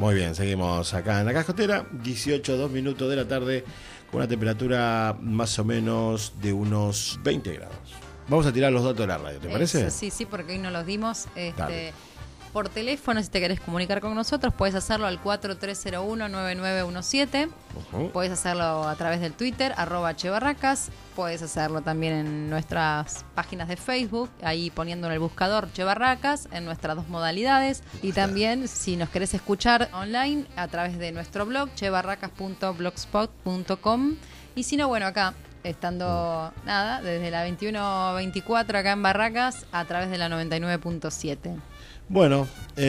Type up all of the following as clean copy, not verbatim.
Muy bien, seguimos acá en la Cascotera, 18:02 de la tarde, con una temperatura más o menos de unos 20 grados. Vamos a tirar los datos de la radio, ¿te parece? Sí, porque hoy no los dimos. Dale. Por teléfono, si te querés comunicar con nosotros, puedes hacerlo al 4301-9917. Puedes hacerlo a través del Twitter, @chebarracas. Puedes hacerlo también en nuestras páginas de Facebook, ahí poniendo en el buscador Chebarracas, en nuestras dos modalidades. Y también, si nos querés escuchar online, a través de nuestro blog, chebarracas.blogspot.com. Y si no, bueno, acá, estando desde la 21:24 acá en Barracas, a través de la 99.7. Bueno,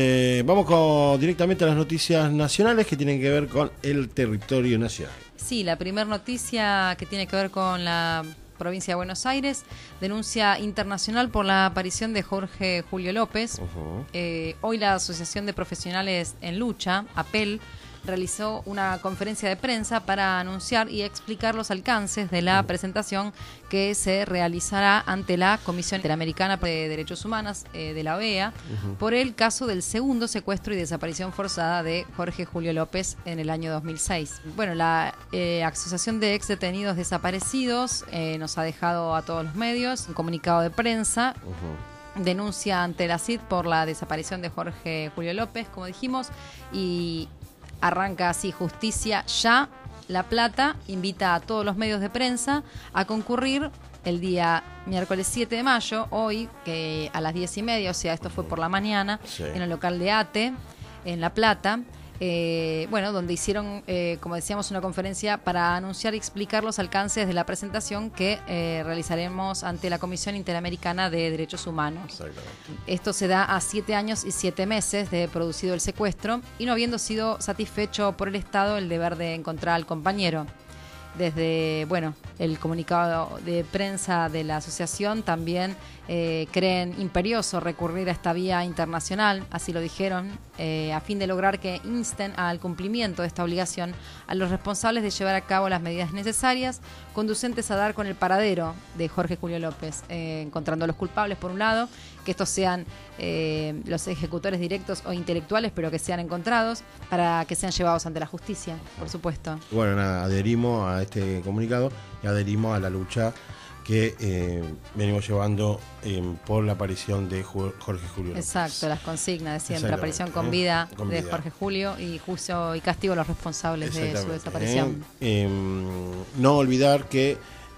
vamos directamente a las noticias nacionales que tienen que ver con el territorio nacional. Sí, la primera noticia que tiene que ver con la provincia de Buenos Aires, denuncia internacional por la aparición de Jorge Julio López. Hoy la Asociación de Profesionales en Lucha, APEL, realizó una conferencia de prensa para anunciar y explicar los alcances de la presentación que se realizará ante la Comisión Interamericana de Derechos Humanos de la OEA por el caso del segundo secuestro y desaparición forzada de Jorge Julio López en el año 2006. Bueno, la Asociación de Ex Detenidos Desaparecidos nos ha dejado a todos los medios un comunicado de prensa. Denuncia ante la CID por la desaparición de Jorge Julio López, como dijimos, y arranca así: Justicia Ya. La Plata invita a todos los medios de prensa a concurrir el día miércoles 7 de mayo, hoy, que a las 10:30, o sea, esto fue por la mañana, en el local de ATE, en La Plata. Donde hicieron, como decíamos, una conferencia para anunciar y explicar los alcances de la presentación que realizaremos ante la Comisión Interamericana de Derechos Humanos. Esto se da a 7 años y 7 meses de producido el secuestro y no habiendo sido satisfecho por el Estado el deber de encontrar al compañero. Desde, el comunicado de prensa de la asociación también creen imperioso recurrir a esta vía internacional, así lo dijeron, a fin de lograr que insten al cumplimiento de esta obligación a los responsables de llevar a cabo las medidas necesarias conducentes a dar con el paradero de Jorge Julio López, encontrando a los culpables por un lado, que estos sean los ejecutores directos o intelectuales, pero que sean encontrados para que sean llevados ante la justicia, por supuesto. Bueno, adherimos a este comunicado y adherimos a la lucha que venimos llevando por la aparición de Jorge Julio López. Exacto, las consignas de siempre: aparición con vida de Jorge Julio y juicio y castigo a los responsables de su desaparición. No olvidar que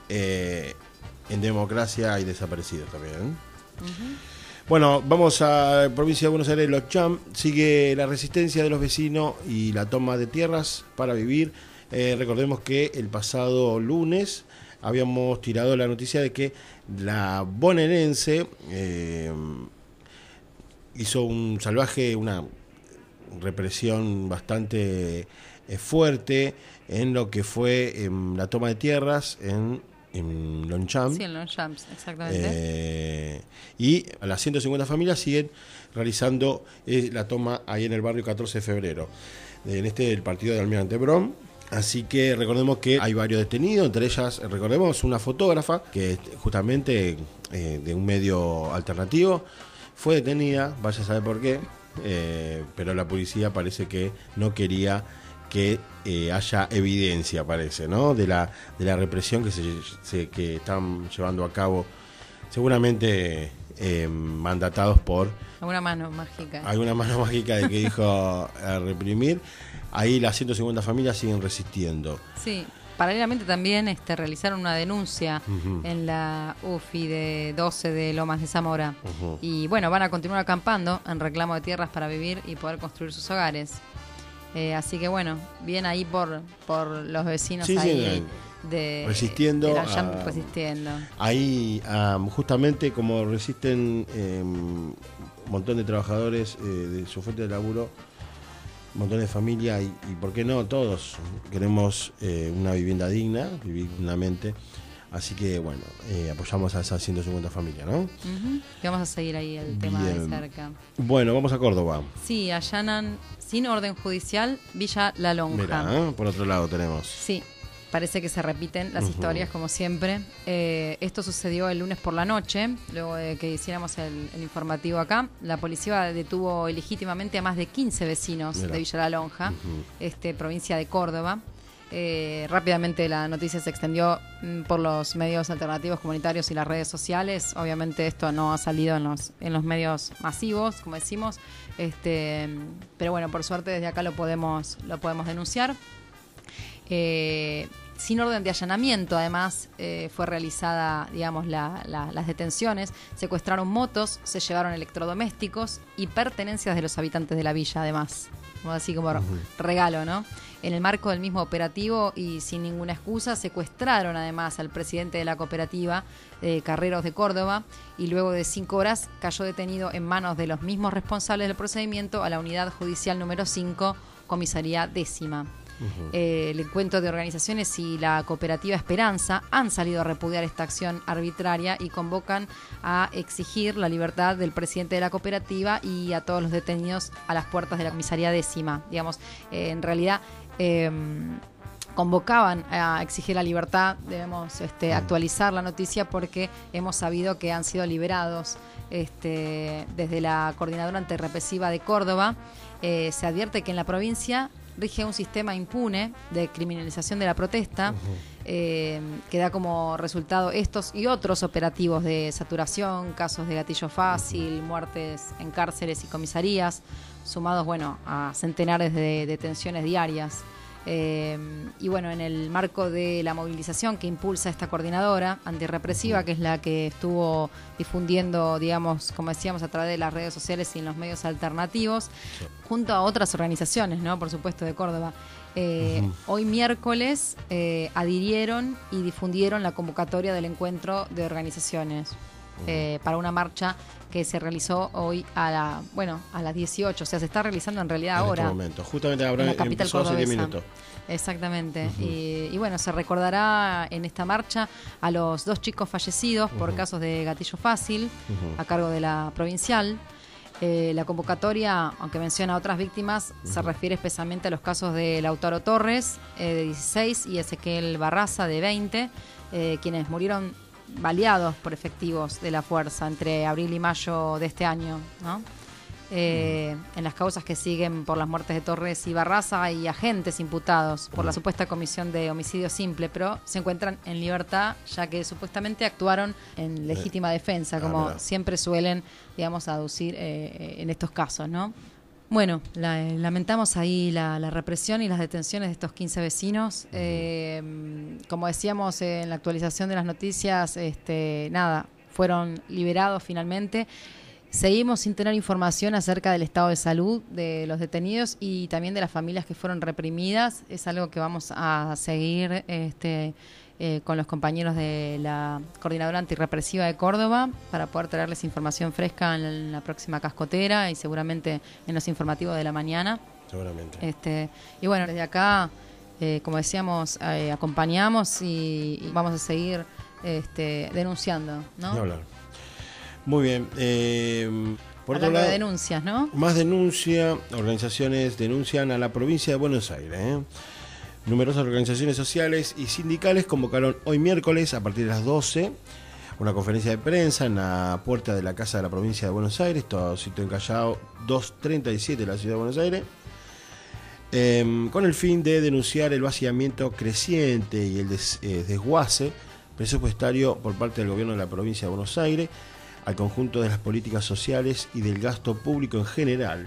en democracia hay desaparecidos también. Bueno, vamos a la provincia de Buenos Aires. Los Cham, sigue la resistencia de los vecinos y la toma de tierras para vivir. Recordemos que el pasado lunes habíamos tirado la noticia de que la bonaerense hizo una represión bastante fuerte en lo que fue la toma de tierras en Longchamp. Sí, en Longchamp, exactamente. Y a las 150 familias siguen realizando la toma ahí en el barrio 14 de febrero, en el partido de Almirante Brown. Así que recordemos que hay varios detenidos, entre ellas, recordemos, una fotógrafa que justamente de un medio alternativo fue detenida, vaya a saber por qué, pero la policía parece que no quería que haya evidencia, parece, ¿no?, de la represión que están llevando a cabo, seguramente mandatados por alguna mano mágica de que dijo a reprimir. Ahí las 150 familias siguen resistiendo. Sí, paralelamente también realizaron una denuncia en la UFI de 12 de Lomas de Zamora. Y van a continuar acampando en reclamo de tierras para vivir y poder construir sus hogares. Así que bien ahí por los vecinos resistiendo. Resistiendo. Ahí justamente como resisten un montón de trabajadores de su fuente de laburo, un montón de familias y por qué no, todos queremos una vivienda digna, vivir dignamente. Así que apoyamos a esas 150 familias, ¿no? Y vamos a seguir ahí el tema de cerca. Bueno, vamos a Córdoba. Sí, allanan sin orden judicial Villa La Lonja. Mirá, por otro lado tenemos. Sí. parece que se repiten las historias como siempre. Esto sucedió el lunes por la noche, luego de que hiciéramos el informativo acá. La policía detuvo ilegítimamente a más de 15 vecinos de Villa La Lonja, provincia de Córdoba. Rápidamente la noticia se extendió por los medios alternativos comunitarios y las redes sociales. Obviamente esto no ha salido en los medios masivos, como decimos, pero bueno, por suerte desde acá lo podemos denunciar. Sin orden de allanamiento, además, fue realizada, digamos, las detenciones. Secuestraron motos, se llevaron electrodomésticos y pertenencias de los habitantes de la villa, además. Así como regalo, ¿no? En el marco del mismo operativo y sin ninguna excusa, secuestraron además al presidente de la cooperativa, Carreros de Córdoba, y luego de 5 horas cayó detenido en manos de los mismos responsables del procedimiento a la unidad judicial número 5, comisaría 10ª. El encuentro de organizaciones y la cooperativa Esperanza han salido a repudiar esta acción arbitraria y convocan a exigir la libertad del presidente de la cooperativa y a todos los detenidos a las puertas de la comisaría 10ª. Digamos, en realidad convocaban a exigir la libertad. Debemos actualizar la noticia porque hemos sabido que han sido liberados desde la Coordinadora Antirrepresiva de Córdoba. Se advierte que en la provincia rige un sistema impune de criminalización de la protesta, que da como resultado estos y otros operativos de saturación, casos de gatillo fácil, muertes en cárceles y comisarías, sumados a centenares de detenciones diarias. Y bueno, en el marco de la movilización que impulsa esta coordinadora antirrepresiva, que es la que estuvo difundiendo, digamos, como decíamos, a través de las redes sociales y en los medios alternativos, junto a otras organizaciones, ¿no? Por supuesto, de Córdoba. Hoy miércoles adhirieron y difundieron la convocatoria del encuentro de organizaciones para una marcha que se realizó hoy a las 18, o sea, se está realizando en realidad ahora. En este momento, justamente ahora en la capital empezó hace 10 cordobesa. minutos. Exactamente. Y bueno, se recordará en esta marcha a los 2 chicos fallecidos por casos de gatillo fácil a cargo de la provincial. La convocatoria, aunque menciona a otras víctimas, se refiere especialmente a los casos de Lautaro Torres, de 16, y Ezequiel Barraza, de 20, quienes murieron baleados por efectivos de la fuerza entre abril y mayo de este año, ¿no? En las causas que siguen por las muertes de Torres y Barraza hay agentes imputados por la supuesta comisión de homicidio simple, pero se encuentran en libertad ya que supuestamente actuaron en legítima defensa, como siempre suelen, digamos, aducir en estos casos, ¿no? Bueno, lamentamos ahí la represión y las detenciones de estos 15 vecinos. Como decíamos en la actualización de las noticias, fueron liberados finalmente. Seguimos sin tener información acerca del estado de salud de los detenidos y también de las familias que fueron reprimidas. Es algo que vamos a seguir con los compañeros de la Coordinadora Antirrepresiva de Córdoba para poder traerles información fresca en la próxima cascotera y seguramente en los informativos de la mañana. Seguramente. Y bueno, desde acá, como decíamos, acompañamos y vamos a seguir denunciando, ¿no? Ni hablar. Muy bien. Por otro lado, de denuncias, ¿no? Más denuncia. Organizaciones denuncian a la provincia de Buenos Aires. Numerosas organizaciones sociales y sindicales convocaron hoy miércoles a partir de las 12 una conferencia de prensa en la puerta de la Casa de la Provincia de Buenos Aires, todo sitio en Callao 237 de la Ciudad de Buenos Aires, con el fin de denunciar el vaciamiento creciente y el desguace presupuestario por parte del gobierno de la Provincia de Buenos Aires al conjunto de las políticas sociales y del gasto público en general.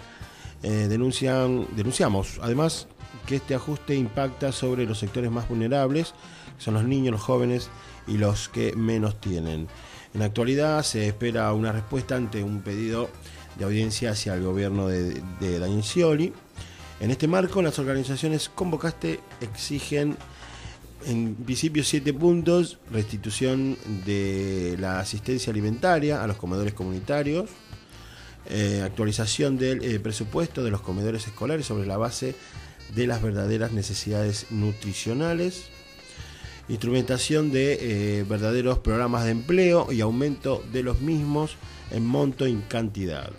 Denunciamos, además, que este ajuste impacta sobre los sectores más vulnerables, que son los niños, los jóvenes y los que menos tienen. En la actualidad se espera una respuesta ante un pedido de audiencia hacia el gobierno de Daniel Scioli. En este marco, las organizaciones convocaste exigen en principio 7 puntos: restitución de la asistencia alimentaria a los comedores comunitarios, actualización del presupuesto de los comedores escolares sobre la base de las verdaderas necesidades nutricionales, instrumentación de verdaderos programas de empleo y aumento de los mismos en monto y en cantidad.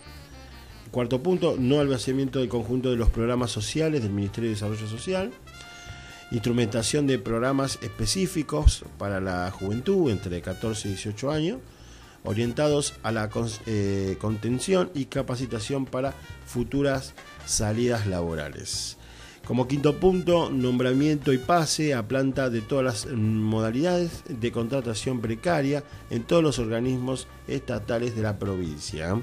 Cuarto punto, no al vaciamiento del conjunto de los programas sociales del Ministerio de Desarrollo Social. instrumentación de programas específicos para la juventud entre 14 y 18 años, orientados a la contención y capacitación para futuras salidas laborales. Como quinto punto, nombramiento y pase a planta de todas las modalidades de contratación precaria en todos los organismos estatales de la provincia.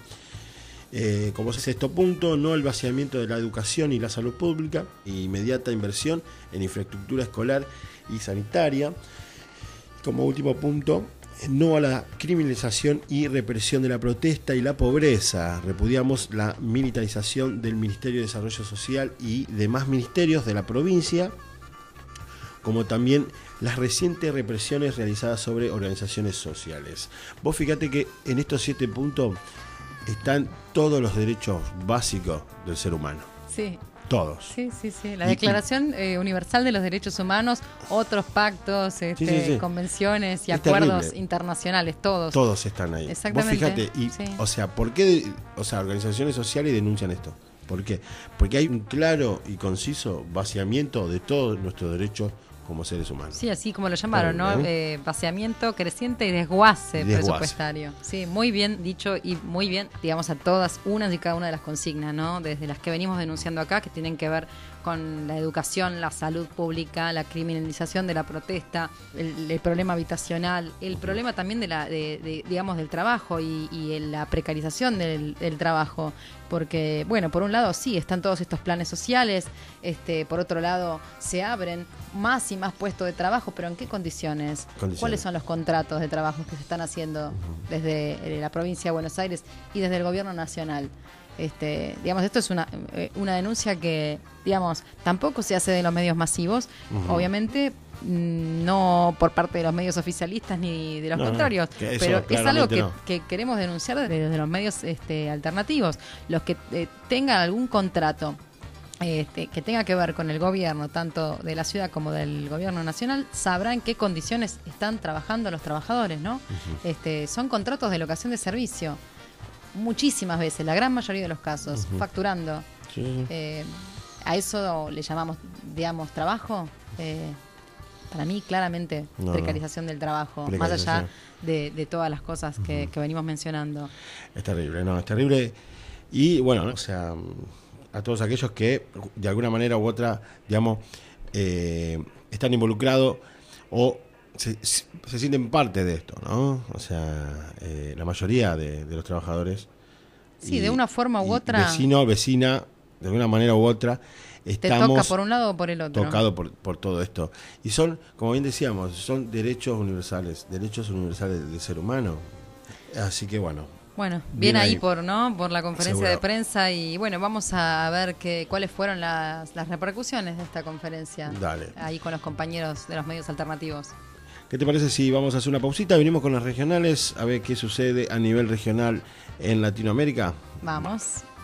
Como sexto punto, no el vaciamiento de la educación y la salud pública, inmediata inversión en infraestructura escolar y sanitaria. Como último punto, no a la criminalización y represión de la protesta y la pobreza. Repudiamos la militarización del Ministerio de Desarrollo Social y demás ministerios de la provincia, como también las recientes represiones realizadas sobre organizaciones sociales. Vos fíjate que en estos 7 puntos están todos los derechos básicos del ser humano. Sí. Todos. Sí. La Declaración Universal de los Derechos Humanos, otros pactos, sí. convenciones y Es acuerdos terrible. internacionales, todos. Todos están ahí. Exactamente. Vos fíjate, y, Sí. o sea, ¿por qué organizaciones sociales denuncian esto? ¿Por qué? Porque hay un claro y conciso vaciamiento de todos nuestros derechos como seres humanos. Sí, así como lo llamaron, ¿no? Terrible, Vaciamiento creciente y desguace Desguace. presupuestario. Sí, muy bien dicho y muy bien, digamos, a todas, unas y cada una de las consignas, ¿no? Desde las que venimos denunciando acá, que tienen que ver con la educación, la salud pública, la criminalización de la protesta, el problema habitacional, el problema también digamos, del trabajo y la precarización del trabajo. Porque, bueno, por un lado sí, están todos estos planes sociales, por otro lado se abren más y más puestos de trabajo, pero ¿en qué condiciones? ¿Cuáles son los contratos de trabajo que se están haciendo desde la provincia de Buenos Aires y desde el gobierno nacional? Digamos, esto es una denuncia que, digamos, tampoco se hace de los medios masivos, obviamente no por parte de los medios oficialistas ni de los contrarios, pero es algo que queremos denunciar desde los medios alternativos. Los que tengan algún contrato que tenga que ver con el gobierno, tanto de la ciudad como del gobierno nacional, sabrán en qué condiciones están trabajando los trabajadores, ¿no? Son contratos de locación de servicio, muchísimas veces, la gran mayoría de los casos, facturando. Sí. A eso le llamamos, digamos, trabajo. Para mí, claramente, precarización del trabajo, más allá de todas las cosas que venimos mencionando. Es terrible, es terrible. Y bueno, ¿no? O sea, a todos aquellos que de alguna manera u otra, digamos, están involucrados o se sienten parte de esto, ¿no? O sea, la mayoría de los trabajadores. Sí, de una forma u otra. Vecino, vecina, de alguna manera u otra, estamos. Te toca por un lado o por el otro. Tocado por todo esto. Y son, como bien decíamos, son derechos universales del ser humano. Así que bueno. Bueno, bien ahí por la conferencia Seguro. de prensa y bueno, vamos a ver cuáles fueron las repercusiones de esta conferencia. Dale. Ahí con los compañeros de los medios alternativos. ¿Qué te parece si vamos a hacer una pausita? Venimos con las regionales a ver qué sucede a nivel regional en Latinoamérica. Vamos.